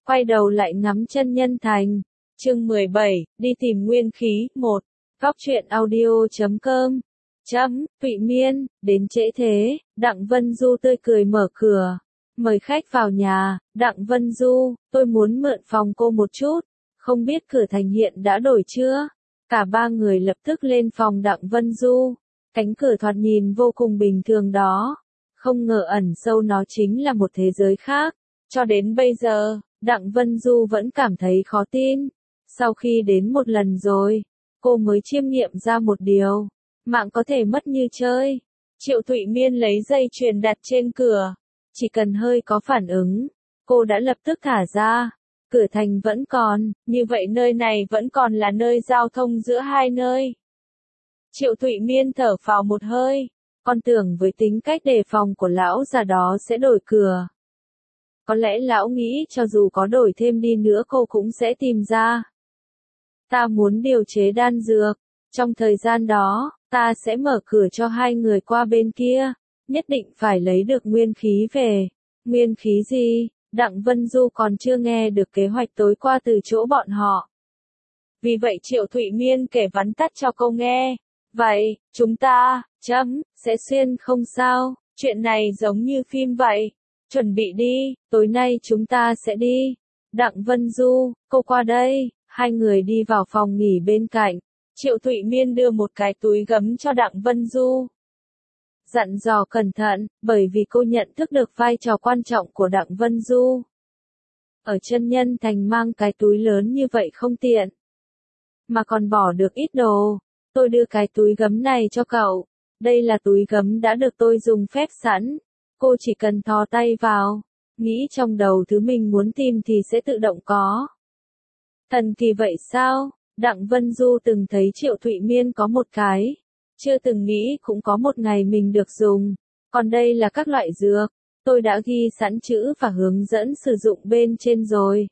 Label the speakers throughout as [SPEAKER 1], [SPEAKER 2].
[SPEAKER 1] quay đầu lại ngắm chân nhân thành. Chương 17, đi tìm nguyên khí, 1. Góc truyện audio.com. Thụy Miên, đến trễ thế, Đặng Vân Du tươi cười mở cửa. Mời khách vào nhà, Đặng Vân Du, tôi muốn mượn phòng cô một chút. Không biết cửa thành hiện đã đổi chưa? Cả ba người lập tức lên phòng Đặng Vân Du. Cánh cửa thoạt nhìn vô cùng bình thường đó. Không ngờ ẩn sâu nó chính là một thế giới khác. Cho đến bây giờ, Đặng Vân Du vẫn cảm thấy khó tin. Sau khi đến một lần rồi, cô mới chiêm nghiệm ra một điều. Mạng có thể mất như chơi. Triệu Thụy Miên lấy dây chuyền đặt trên cửa. Chỉ cần hơi có phản ứng, cô đã lập tức thả ra. Cửa thành vẫn còn, như vậy nơi này vẫn còn là nơi giao thông giữa hai nơi. Triệu Thụy Miên thở phào một hơi. Con tưởng với tính cách đề phòng của lão già đó sẽ đổi cửa. Có lẽ lão nghĩ cho dù có đổi thêm đi nữa cô cũng sẽ tìm ra. Ta muốn điều chế đan dược. Trong thời gian đó, ta sẽ mở cửa cho hai người qua bên kia. Nhất định phải lấy được nguyên khí về. Nguyên khí gì? Đặng Vân Du còn chưa nghe được kế hoạch tối qua từ chỗ bọn họ. Vì vậy Triệu Thụy Miên kể vắn tắt cho cô nghe. Vậy, chúng ta, sẽ xuyên không sao, chuyện này giống như phim vậy. Chuẩn bị đi, tối nay chúng ta sẽ đi. Đặng Vân Du, cô qua đây, hai người đi vào phòng nghỉ bên cạnh. Triệu Thụy Miên đưa một cái túi gấm cho Đặng Vân Du. Dặn dò cẩn thận, bởi vì cô nhận thức được vai trò quan trọng của Đặng Vân Du. Ở chân nhân thành mang cái túi lớn như vậy không tiện. Mà còn bỏ được ít đồ. Tôi đưa cái túi gấm này cho cậu. Đây là túi gấm đã được tôi dùng phép sẵn. Cô chỉ cần thò tay vào. Nghĩ trong đầu thứ mình muốn tìm thì sẽ tự động có. Thần kỳ vậy sao? Đặng Vân Du từng thấy Triệu Thụy Miên có một cái. Chưa từng nghĩ cũng có một ngày mình được dùng. Còn đây là các loại dược. Tôi đã ghi sẵn chữ và hướng dẫn sử dụng bên trên rồi.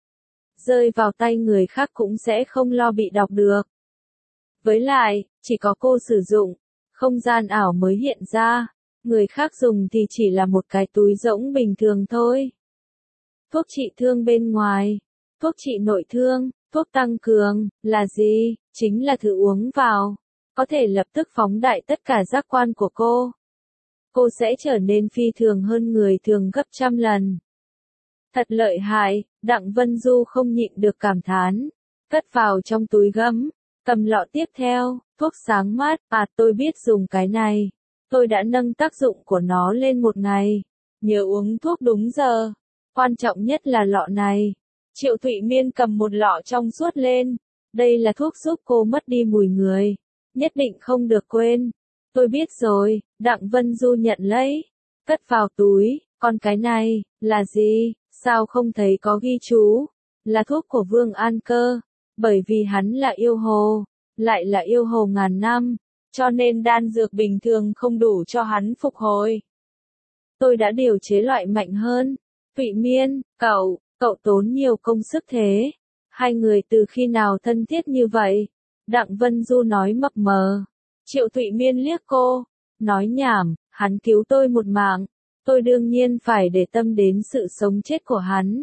[SPEAKER 1] Rơi vào tay người khác cũng sẽ không lo bị đọc được. Với lại, chỉ có cô sử dụng, không gian ảo mới hiện ra. Người khác dùng thì chỉ là một cái túi rỗng bình thường thôi. Thuốc trị thương bên ngoài, thuốc trị nội thương, thuốc tăng cường, là gì? Chính là thứ uống vào. Có thể lập tức phóng đại tất cả giác quan của cô. Cô sẽ trở nên phi thường hơn người thường gấp trăm lần. Thật lợi hại, Đặng Vân Du không nhịn được cảm thán. Cất vào trong túi gấm, cầm lọ tiếp theo, thuốc sáng mát, tôi biết dùng cái này. Tôi đã nâng tác dụng của nó lên một ngày. Nhớ uống thuốc đúng giờ. Quan trọng nhất là lọ này. Triệu Thụy Miên cầm một lọ trong suốt lên. Đây là thuốc giúp cô mất đi mùi người. Nhất định không được quên. Tôi biết rồi, Đặng Vân Du nhận lấy. Cất vào túi, còn cái này, là gì? Sao không thấy có ghi chú? Là thuốc của Vương An Cơ. Bởi vì hắn là yêu hồ. Lại là yêu hồ ngàn năm. Cho nên đan dược bình thường không đủ cho hắn phục hồi. Tôi đã điều chế loại mạnh hơn. Thụy Miên, cậu tốn nhiều công sức thế. Hai người từ khi nào thân thiết như vậy? Đặng Vân Du nói mập mờ. Triệu Thụy Miên liếc cô. Nói nhảm, hắn cứu tôi một mạng. Tôi đương nhiên phải để tâm đến sự sống chết của hắn.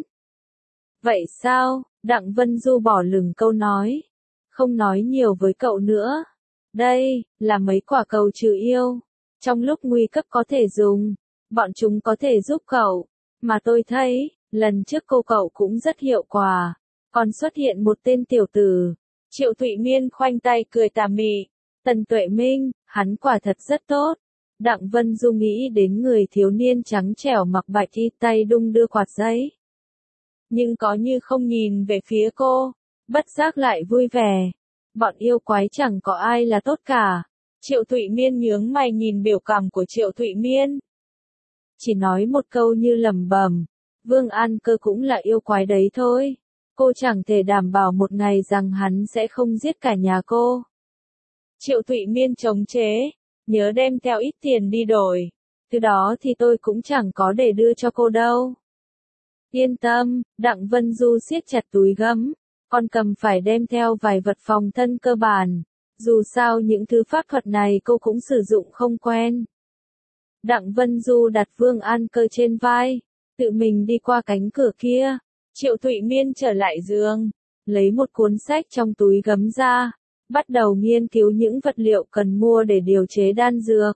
[SPEAKER 1] Vậy sao? Đặng Vân Du bỏ lửng câu nói. Không nói nhiều với cậu nữa. Đây, là mấy quả cầu trừ yêu. Trong lúc nguy cấp có thể dùng. Bọn chúng có thể giúp cậu. Mà tôi thấy, lần trước cậu cũng rất hiệu quả. Còn xuất hiện một tên tiểu tử. Triệu Thụy Miên khoanh tay cười tà mị. Tần Tuệ Minh, hắn quả thật rất tốt. Đặng Vân Du nghĩ đến người thiếu niên trắng trẻo mặc bạch y tay đung đưa quạt giấy. Nhưng có như không nhìn về phía cô. Bất giác lại vui vẻ. Bọn yêu quái chẳng có ai là tốt cả. Triệu Thụy Miên nhướng mày nhìn biểu cảm của Triệu Thụy Miên. Chỉ nói một câu như lẩm bẩm. Vương An Cơ cũng là yêu quái đấy thôi. Cô chẳng thể đảm bảo một ngày rằng hắn sẽ không giết cả nhà cô. Triệu Thụy Miên chống chế. Nhớ đem theo ít tiền đi đổi. Từ đó thì tôi cũng chẳng có để đưa cho cô đâu. Yên tâm, Đặng Vân Du siết chặt túi gấm. Con cầm phải đem theo vài vật phòng thân cơ bản. Dù sao những thứ pháp thuật này cô cũng sử dụng không quen. Đặng Vân Du đặt Vương An Cơ trên vai. Tự mình đi qua cánh cửa kia. Triệu Thụy Miên trở lại giường, lấy một cuốn sách trong túi gấm ra, bắt đầu nghiên cứu những vật liệu cần mua để điều chế đan dược.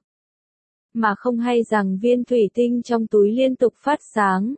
[SPEAKER 1] Mà không hay rằng viên thủy tinh trong túi liên tục phát sáng,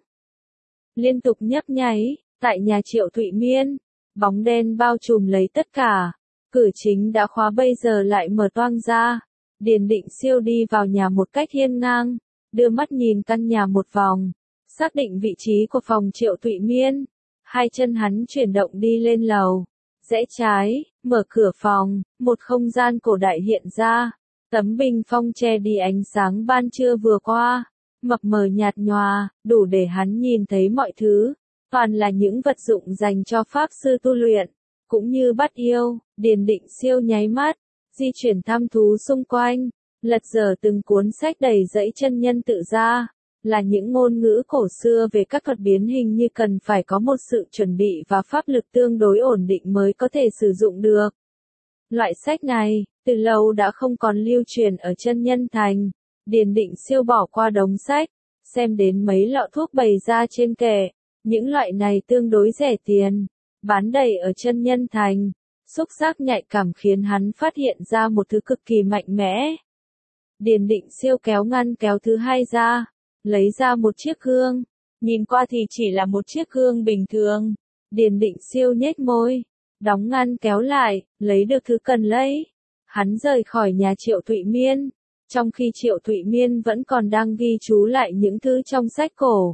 [SPEAKER 1] liên tục nhấp nháy, tại nhà Triệu Thụy Miên, bóng đen bao trùm lấy tất cả, cửa chính đã khóa bây giờ lại mở toang ra. Điền Định Siêu đi vào nhà một cách hiên ngang, đưa mắt nhìn căn nhà một vòng, xác định vị trí của phòng Triệu Thụy Miên. Hai chân hắn chuyển động đi lên lầu, rẽ trái, mở cửa phòng, một không gian cổ đại hiện ra. Tấm bình phong che đi ánh sáng ban trưa vừa qua, mập mờ nhạt nhòa, đủ để hắn nhìn thấy mọi thứ, toàn là những vật dụng dành cho pháp sư tu luyện, cũng như bắt yêu. Điền Định Siêu nháy mắt, di chuyển thăm thú xung quanh, lật dở từng cuốn sách đầy dẫy chân nhân tự ra, là những ngôn ngữ cổ xưa về các thuật biến hình như cần phải có một sự chuẩn bị và pháp lực tương đối ổn định mới có thể sử dụng được. Loại sách này, từ lâu đã không còn lưu truyền ở chân nhân thành. Điền Định Siêu bỏ qua đống sách, xem đến mấy lọ thuốc bày ra trên kệ. Những loại này tương đối rẻ tiền, bán đầy ở chân nhân thành. Xúc giác nhạy cảm khiến hắn phát hiện ra một thứ cực kỳ mạnh mẽ. Điền Định Siêu kéo ngăn kéo thứ hai ra, lấy ra một chiếc gương. Nhìn qua thì chỉ là một chiếc gương bình thường. Điền Định Siêu nhếch môi, đóng ngăn kéo lại, lấy được thứ cần lấy. Hắn rời khỏi nhà Triệu Thụy Miên, trong khi Triệu Thụy Miên vẫn còn đang ghi chú lại những thứ trong sách cổ.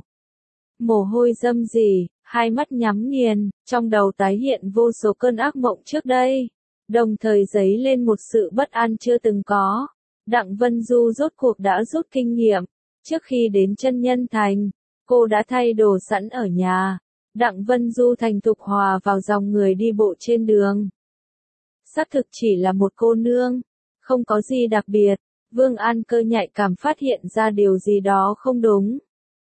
[SPEAKER 1] Mồ hôi râm rỉ, hai mắt nhắm nghiền, trong đầu tái hiện vô số cơn ác mộng trước đây, đồng thời dấy lên một sự bất an chưa từng có. Đặng Vân Du rốt cuộc đã rút kinh nghiệm, trước khi đến chân nhân thành, cô đã thay đồ sẵn ở nhà. Đặng Vân Du thành thục hòa vào dòng người đi bộ trên đường. Xác thực chỉ là một cô nương, không có gì đặc biệt. Vương An Cơ nhạy cảm phát hiện ra điều gì đó không đúng.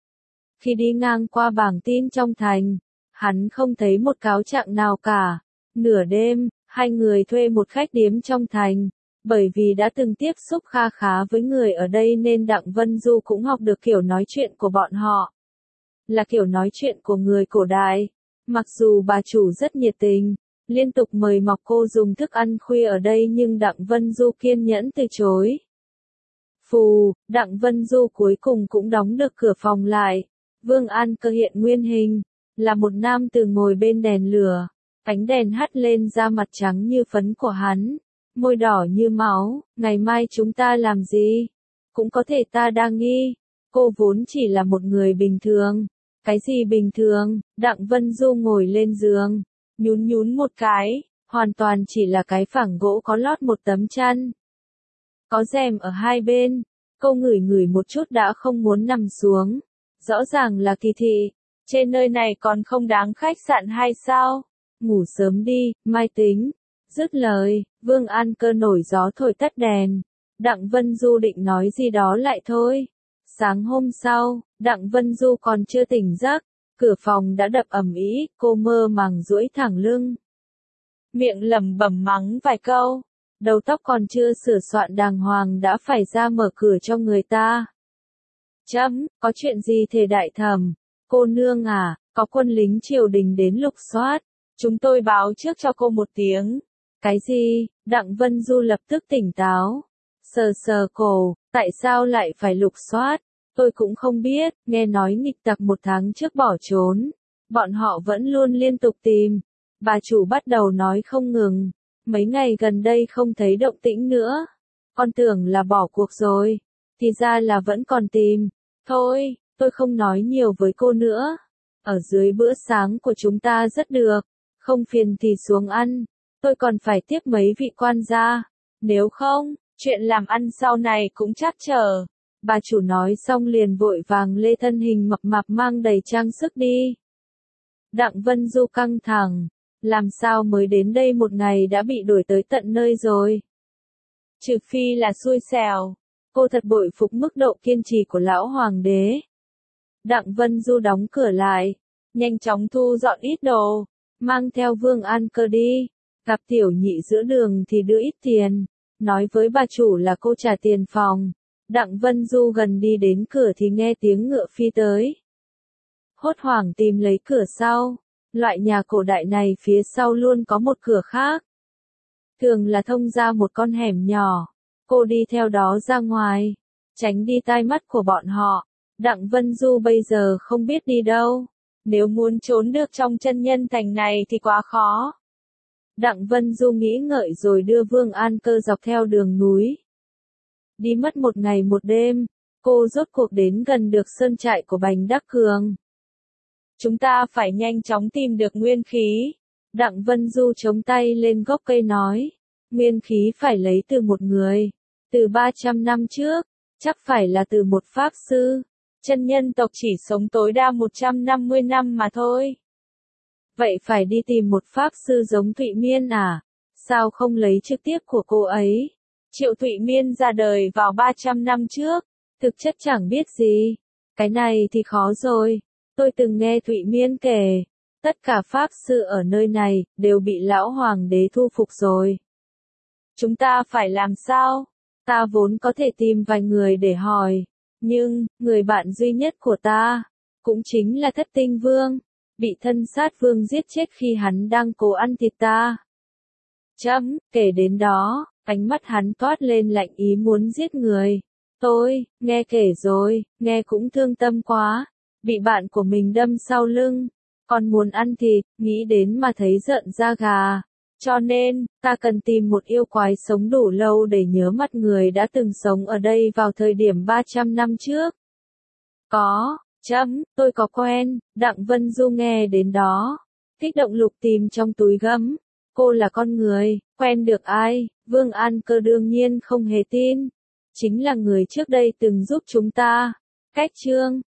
[SPEAKER 1] Khi đi ngang qua bảng tin trong thành, hắn không thấy một cáo trạng nào cả. Nửa đêm, hai người thuê một khách điếm trong thành. Bởi vì đã từng tiếp xúc kha khá với người ở đây nên Đặng Vân Du cũng học được kiểu nói chuyện của bọn họ. Là kiểu nói chuyện của người cổ đại. Mặc dù bà chủ rất nhiệt tình, liên tục mời mọc cô dùng thức ăn khuya ở đây nhưng Đặng Vân Du kiên nhẫn từ chối. Phù, Đặng Vân Du cuối cùng cũng đóng được cửa phòng lại. Vương An Cơ hiện nguyên hình, là một nam tử ngồi bên đèn lửa. Ánh đèn hắt lên da mặt trắng như phấn của hắn, môi đỏ như máu. Ngày mai chúng ta làm gì? Cũng có thể ta đang nghi. Cô vốn chỉ là một người bình thường. Cái gì bình thường? Đặng Vân Du ngồi lên giường, nhún nhún một cái, hoàn toàn chỉ là cái phẳng gỗ có lót một tấm chăn. Có rèm ở hai bên. Cô ngửi ngửi một chút đã không muốn nằm xuống. Rõ ràng là kỳ thị. Trên nơi này còn không đáng khách sạn hay sao? Ngủ sớm đi, mai tính. Dứt lời, Vương An Cơ nổi gió thổi tắt đèn. Đặng Vân Du định nói gì đó lại thôi. Sáng hôm sau, Đặng Vân Du còn chưa tỉnh giấc, cửa phòng đã đập ầm ĩ, cô mơ màng duỗi thẳng lưng. Miệng lẩm bẩm mắng vài câu, đầu tóc còn chưa sửa soạn đàng hoàng đã phải ra mở cửa cho người ta. Chấm, có chuyện gì thế đại thẩm? Cô nương à, có quân lính triều đình đến lục soát. Chúng tôi báo trước cho cô một tiếng. Cái gì? Đặng Vân Du lập tức tỉnh táo. Sờ sờ cổ, tại sao lại phải lục soát? Tôi cũng không biết, nghe nói nghịch tặc một tháng trước bỏ trốn. Bọn họ vẫn luôn liên tục tìm. Bà chủ bắt đầu nói không ngừng. Mấy ngày gần đây không thấy động tĩnh nữa. Con tưởng là bỏ cuộc rồi. Thì ra là vẫn còn tìm. Thôi, tôi không nói nhiều với cô nữa. Ở dưới bữa sáng của chúng ta rất được. Không phiền thì xuống ăn. Tôi còn phải tiếp mấy vị quan gia. Nếu không, chuyện làm ăn sau này cũng trắc trở. Bà chủ nói xong liền vội vàng lê thân hình mập mạp mang đầy trang sức đi. Đặng Vân Du căng thẳng. Làm sao mới đến đây một ngày đã bị đuổi tới tận nơi rồi? Trừ phi là xui xẻo. Cô thật bội phục mức độ kiên trì của lão hoàng đế. Đặng Vân Du đóng cửa lại, nhanh chóng thu dọn ít đồ, mang theo Vương An Cơ đi. Gặp tiểu nhị giữa đường thì đưa ít tiền, nói với bà chủ là cô trả tiền phòng. Đặng Vân Du gần đi đến cửa thì nghe tiếng ngựa phi tới. hốt hoảng tìm lấy cửa sau. Loại nhà cổ đại này phía sau luôn có một cửa khác. Thường là thông ra một con hẻm nhỏ. Cô đi theo đó ra ngoài, tránh đi tai mắt của bọn họ. Đặng Vân Du bây giờ không biết đi đâu. Nếu muốn trốn được trong chân nhân thành này thì quá khó. Đặng Vân Du nghĩ ngợi rồi đưa Vương An Cơ dọc theo đường núi. Đi mất một ngày một đêm, cô rốt cuộc đến gần được sơn trại của Bành Đắc Cường. Chúng ta phải nhanh chóng tìm được nguyên khí. Đặng Vân Du chống tay lên gốc cây nói. Nguyên khí phải lấy từ một người. Từ 300 năm trước, chắc phải là từ một pháp sư. Chân nhân tộc chỉ sống tối đa 150 năm mà thôi. Vậy phải đi tìm một pháp sư giống Thụy Miên à? Sao không lấy trực tiếp của cô ấy? Triệu Thụy Miên ra đời vào 300 năm trước, thực chất chẳng biết gì. Cái này thì khó rồi. Tôi từng nghe Thụy Miên kể, tất cả pháp sư ở nơi này đều bị lão hoàng đế thu phục rồi. Chúng ta phải làm sao? Ta vốn có thể tìm vài người để hỏi, nhưng người bạn duy nhất của ta cũng chính là Thất Tinh Vương, bị Thân Sát Vương giết chết khi hắn đang cố ăn thịt ta. Kể đến đó, ánh mắt hắn toát lên lạnh ý muốn giết người. Tôi nghe kể rồi, nghe cũng thương tâm quá. Bị bạn của mình đâm sau lưng, còn muốn ăn thịt, nghĩ đến mà thấy giận da gà. Cho nên, ta cần tìm một yêu quái sống đủ lâu để nhớ mặt người đã từng sống ở đây vào thời điểm 300 năm trước. Có, tôi có quen. Đặng Vân Du nghe đến đó, kích động lục tìm trong túi gấm. Cô là con người, quen được ai? Vương An Cơ đương nhiên không hề tin. Chính là người trước đây từng giúp chúng ta. Cách chương